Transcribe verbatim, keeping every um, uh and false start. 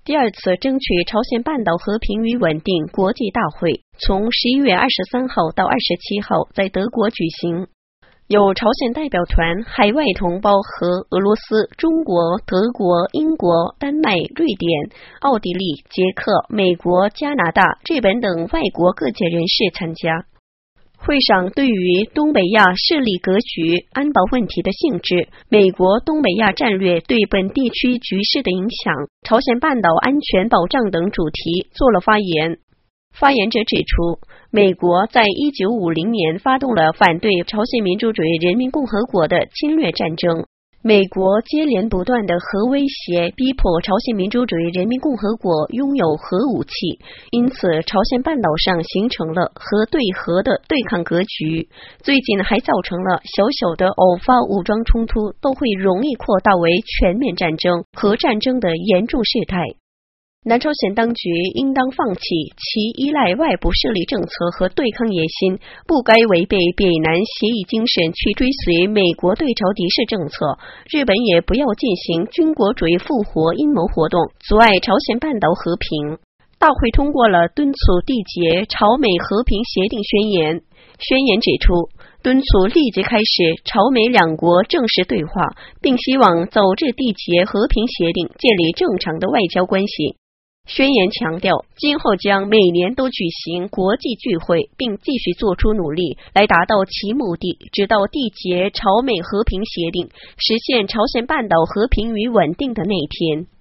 第二次争取朝鲜半岛和平与稳定国际大会从十一月二十三号到二十七号在德国举行，有朝鲜代表团、海外同胞和俄罗斯、中国、德国、英国、丹麦、瑞典、奥地利、捷克、美国、加拿大、日本等外国各界人士参加。会上对于东北亚势力格局、安保问题的性质、美国东北亚战略对本地区局势的影响、朝鲜半岛安全保障等主题做了发言。发言者指出，美国在一九五零年发动了反对朝鲜民主主义人民共和国的侵略战争，美国接连不断的核威胁逼迫朝鲜民主主义人民共和国拥有核武器，因此朝鲜半岛上形成了核对核的对抗格局，最近还造成了小小的偶发武装冲突都会容易扩大为全面战争、核战争的严重事态。南朝鲜当局应当放弃其依赖外部势力政策和对抗野心，不该违背北南协议精神去追随美国对朝敌视政策。日本也不要进行军国主义复活阴谋活动，阻碍朝鲜半岛和平。大会通过了敦促缔结朝美和平协定宣言。宣言指出，敦促立即开始朝美两国正式对话，并希望早日缔结和平协定，建立正常的外交关系。宣言强调，今后将每年都举行国际聚会，并继续做出努力来达到其目的，直到缔结朝美和平协定，实现朝鲜半岛和平与稳定的那一天。